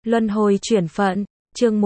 Luân hồi chuyển phận, chương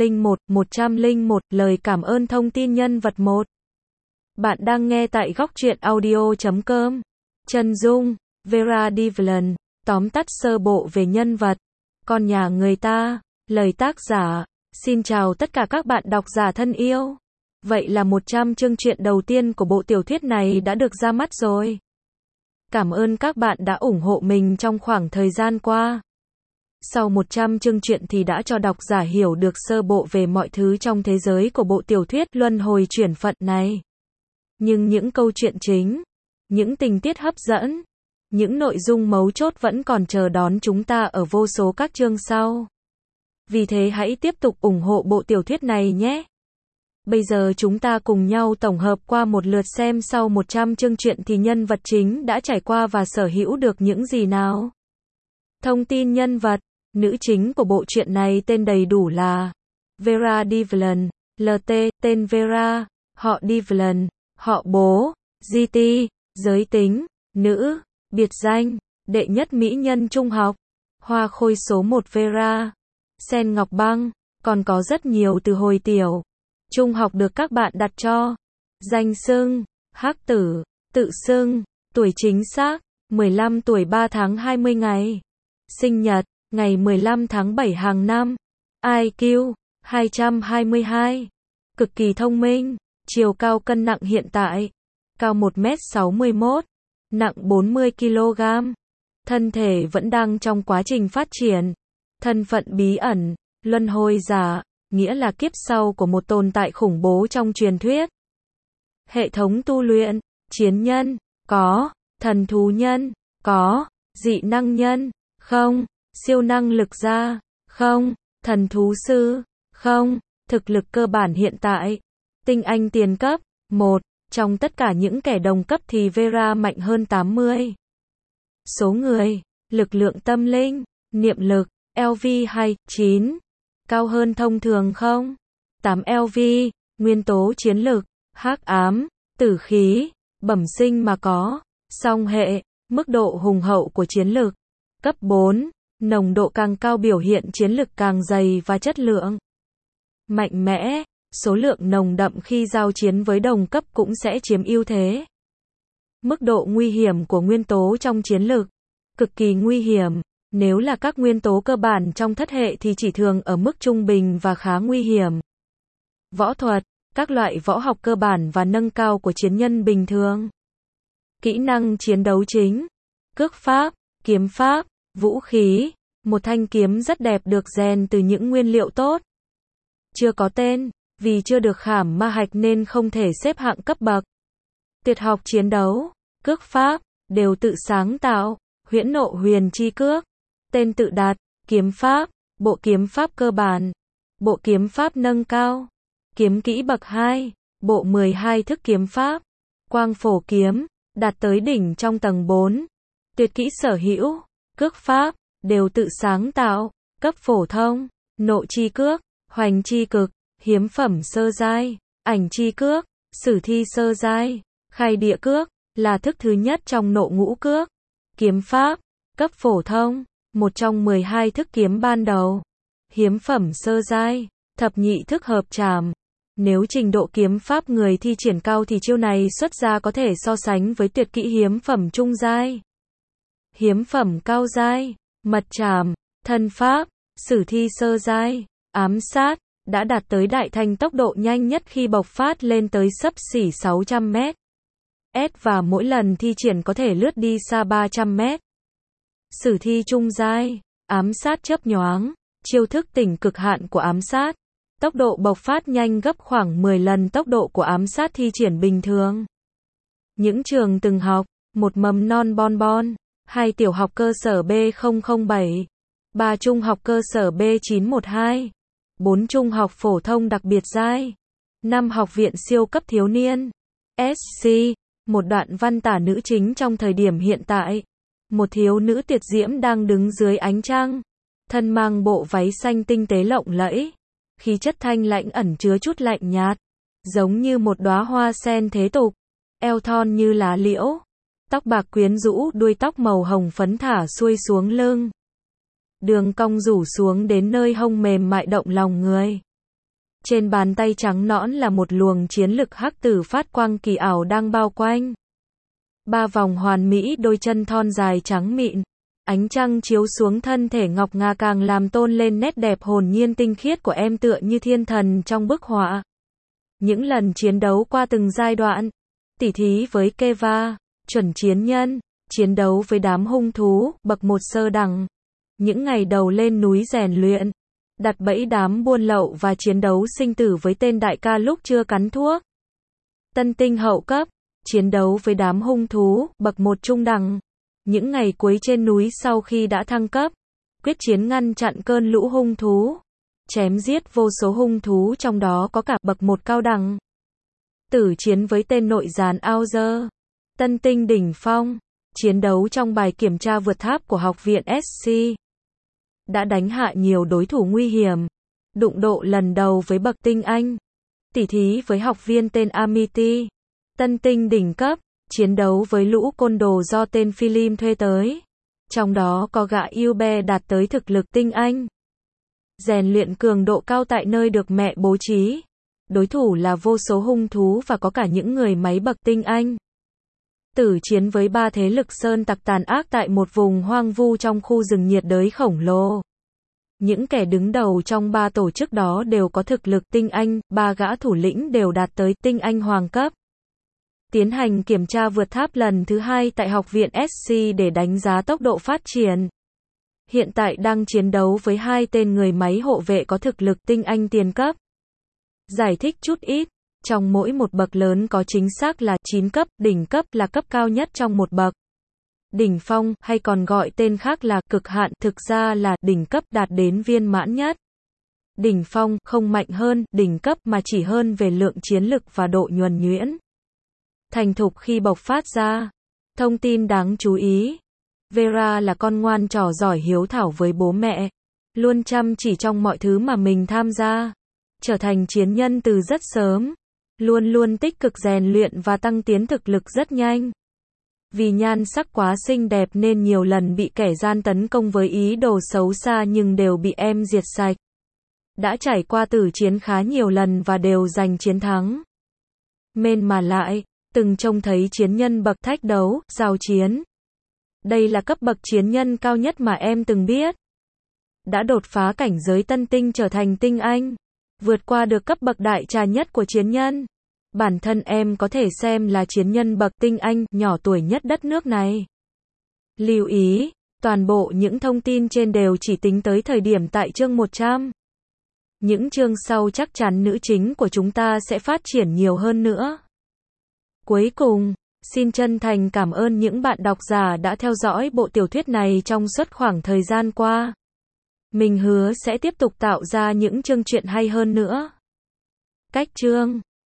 101, lời cảm ơn thông tin nhân vật 1. Bạn đang nghe tại góc truyện audio.com. Chân dung, Vera Devlin, tóm tắt sơ bộ về nhân vật, con nhà người ta, lời tác giả. Xin chào tất cả các bạn độc giả thân yêu. Vậy là 100 chương truyện đầu tiên của bộ tiểu thuyết này đã được ra mắt rồi. Cảm ơn các bạn đã ủng hộ mình trong khoảng thời gian qua. Sau 100 chương truyện thì đã cho độc giả hiểu được sơ bộ về mọi thứ trong thế giới của bộ tiểu thuyết luân hồi chuyển phận này. Nhưng những câu chuyện chính, những tình tiết hấp dẫn, những nội dung mấu chốt vẫn còn chờ đón chúng ta ở vô số các chương sau. Vì thế hãy tiếp tục ủng hộ bộ tiểu thuyết này nhé. Bây giờ chúng ta cùng nhau tổng hợp qua một lượt xem sau 100 chương truyện thì nhân vật chính đã trải qua và sở hữu được những gì nào. Thông tin nhân vật, nữ chính của bộ truyện này tên đầy đủ là Vera Devlin, LT, tên Vera, họ Devlin, họ bố, GT, giới tính, nữ, biệt danh, đệ nhất mỹ nhân trung học, hoa khôi số 1 Vera, sen ngọc băng, còn có rất nhiều từ hồi tiểu, trung học được các bạn đặt cho, danh xưng, hắc tử, tự xưng, tuổi chính xác, 15 tuổi 3 tháng 20 ngày, sinh nhật, ngày 15 tháng 7 hàng năm, IQ, 222, cực kỳ thông minh, chiều cao cân nặng hiện tại, cao 1m61, nặng 40 kg, thân thể vẫn đang trong quá trình phát triển, thân phận bí ẩn, luân hồi giả, nghĩa là kiếp sau của một tồn tại khủng bố trong truyền thuyết. Hệ thống tu luyện, chiến nhân, có, thần thú nhân, có, dị năng nhân, không, siêu năng lực gia, không, thần thú sư, không, thực lực cơ bản hiện tại, tinh anh tiền cấp, 1, trong tất cả những kẻ đồng cấp thì Vera mạnh hơn 80. Số người, lực lượng tâm linh, niệm lực, LV29, cao hơn thông thường không? 8 LV, nguyên tố chiến lực, hắc ám, tử khí, bẩm sinh mà có, song hệ, mức độ hùng hậu của chiến lực, cấp 4, nồng độ càng cao biểu hiện chiến lực càng dày và chất lượng mạnh mẽ, số lượng nồng đậm khi giao chiến với đồng cấp cũng sẽ chiếm ưu thế. Mức độ nguy hiểm của nguyên tố trong chiến lực, cực kỳ nguy hiểm, nếu là các nguyên tố cơ bản trong thất hệ thì chỉ thường ở mức trung bình và khá nguy hiểm. Võ thuật, các loại võ học cơ bản và nâng cao của chiến nhân bình thường. Kỹ năng chiến đấu chính, cước pháp, kiếm pháp, vũ khí, một thanh kiếm rất đẹp được rèn từ những nguyên liệu tốt. Chưa có tên, vì chưa được khảm ma hạch nên không thể xếp hạng cấp bậc. Tuyệt học chiến đấu, cước pháp, đều tự sáng tạo, huyễn nộ huyền chi cước, tên tự đặt, kiếm pháp, bộ kiếm pháp cơ bản, bộ kiếm pháp nâng cao, kiếm kỹ bậc 2, bộ 12 thức kiếm pháp, quang phổ kiếm, đạt tới đỉnh trong tầng 4, tuyệt kỹ sở hữu, cước pháp, đều tự sáng tạo, cấp phổ thông, nộ chi cước, hoành chi cực, hiếm phẩm sơ giai, ảnh chi cước, sử thi sơ giai, khai địa cước, là thức thứ nhất trong nộ ngũ cước, kiếm pháp, cấp phổ thông, một trong 12 thức kiếm ban đầu, hiếm phẩm sơ giai, thập nhị thức hợp trảm. Nếu trình độ kiếm pháp người thi triển cao thì chiêu này xuất ra có thể so sánh với tuyệt kỹ hiếm phẩm trung giai, hiếm phẩm cao giai, mật trảm, thân pháp, sử thi sơ giai, ám sát, đã đạt tới đại thành tốc độ nhanh nhất khi bộc phát lên tới xấp xỉ 600 m. Và mỗi lần thi triển có thể lướt đi xa 300 m. Sử thi trung giai, ám sát chớp nhoáng, chiêu thức tỉnh cực hạn của ám sát, tốc độ bộc phát nhanh gấp khoảng 10 lần tốc độ của ám sát thi triển bình thường. Những trường từng học, một mầm non bon bon, 2 tiểu học cơ sở B007, 3 trung học cơ sở B912, 4 trung học phổ thông đặc biệt giai, 5 học viện siêu cấp thiếu niên, SC, một đoạn văn tả nữ chính trong thời điểm hiện tại. Một thiếu nữ tuyệt diễm đang đứng dưới ánh trăng, thân mang bộ váy xanh tinh tế lộng lẫy, khí chất thanh lãnh ẩn chứa chút lạnh nhạt, giống như một đóa hoa sen thế tục, eo thon như lá liễu, tóc bạc quyến rũ, đuôi tóc màu hồng phấn thả xuôi xuống lưng. đường cong rủ xuống đến nơi hông mềm mại động lòng người. Trên bàn tay trắng nõn là một luồng chiến lực hắc tử phát quang kỳ ảo đang bao quanh. Ba vòng hoàn mỹ đôi chân thon dài trắng mịn. Ánh trăng chiếu xuống thân thể ngọc ngà càng làm tôn lên nét đẹp hồn nhiên tinh khiết của em tựa như thiên thần trong bức họa. Những lần chiến đấu qua từng giai đoạn, tỉ thí với Keva, chuẩn chiến nhân, chiến đấu với đám hung thú, bậc 1 sơ đẳng. Những ngày đầu lên núi rèn luyện, đặt bẫy đám buôn lậu và chiến đấu sinh tử với tên đại ca lúc chưa cắn thuốc. Tân tinh hậu cấp, chiến đấu với đám hung thú, bậc 1 trung đẳng. Những ngày cuối trên núi sau khi đã thăng cấp, quyết chiến ngăn chặn cơn lũ hung thú, chém giết vô số hung thú trong đó có cả bậc 1 cao đẳng. Tử chiến với tên nội gián Auger. Tân tinh đỉnh phong, chiến đấu trong bài kiểm tra vượt tháp của học viện SC. Đã đánh hạ nhiều đối thủ nguy hiểm, đụng độ lần đầu với bậc tinh anh, tỉ thí với học viên tên Amity. Tân tinh đỉnh cấp, chiến đấu với lũ côn đồ do tên Philip thuê tới. Trong đó có gã Ube đạt tới thực lực tinh anh. Rèn luyện cường độ cao tại nơi được mẹ bố trí. Đối thủ là vô số hung thú và có cả những người máy bậc tinh anh. Tử chiến với 3 thế lực sơn tặc tàn ác tại một vùng hoang vu trong khu rừng nhiệt đới khổng lồ. Những kẻ đứng đầu trong 3 tổ chức đó đều có thực lực tinh anh, 3 gã thủ lĩnh đều đạt tới tinh anh hoàng cấp. Tiến hành kiểm tra vượt tháp lần thứ 2 tại học viện SC để đánh giá tốc độ phát triển. Hiện tại đang chiến đấu với 2 tên người máy hộ vệ có thực lực tinh anh tiền cấp. Giải thích chút ít, trong mỗi một bậc lớn có chính xác là 9 cấp, đỉnh cấp là cấp cao nhất trong một bậc. Đỉnh phong, hay còn gọi tên khác là cực hạn, thực ra là đỉnh cấp đạt đến viên mãn nhất. Đỉnh phong không mạnh hơn đỉnh cấp mà chỉ hơn về lượng chiến lực và độ nhuần nhuyễn. Thành thục khi bộc phát ra. Thông tin đáng chú ý. Vera là con ngoan trò giỏi hiếu thảo với bố mẹ. Luôn chăm chỉ trong mọi thứ mà mình tham gia. Trở thành chiến nhân từ rất sớm. Luôn luôn tích cực rèn luyện và tăng tiến thực lực rất nhanh. Vì nhan sắc quá xinh đẹp nên nhiều lần bị kẻ gian tấn công với ý đồ xấu xa nhưng đều bị em diệt sạch. Đã trải qua tử chiến khá nhiều lần và đều giành chiến thắng. Mên mà lại, từng trông thấy chiến nhân bậc thách đấu, giao chiến. Đây là cấp bậc chiến nhân cao nhất mà em từng biết. Đã đột phá cảnh giới tân tinh trở thành tinh anh. Vượt qua được cấp bậc đại trà nhất của chiến nhân. Bản thân em có thể xem là chiến nhân bậc tinh anh, nhỏ tuổi nhất đất nước này. Lưu ý, toàn bộ những thông tin trên đều chỉ tính tới thời điểm tại chương 100. Những chương sau chắc chắn nữ chính của chúng ta sẽ phát triển nhiều hơn nữa. Cuối cùng, xin chân thành cảm ơn những bạn độc giả đã theo dõi bộ tiểu thuyết này trong suốt khoảng thời gian qua. Mình hứa sẽ tiếp tục tạo ra những chương truyện hay hơn nữa. Cách chương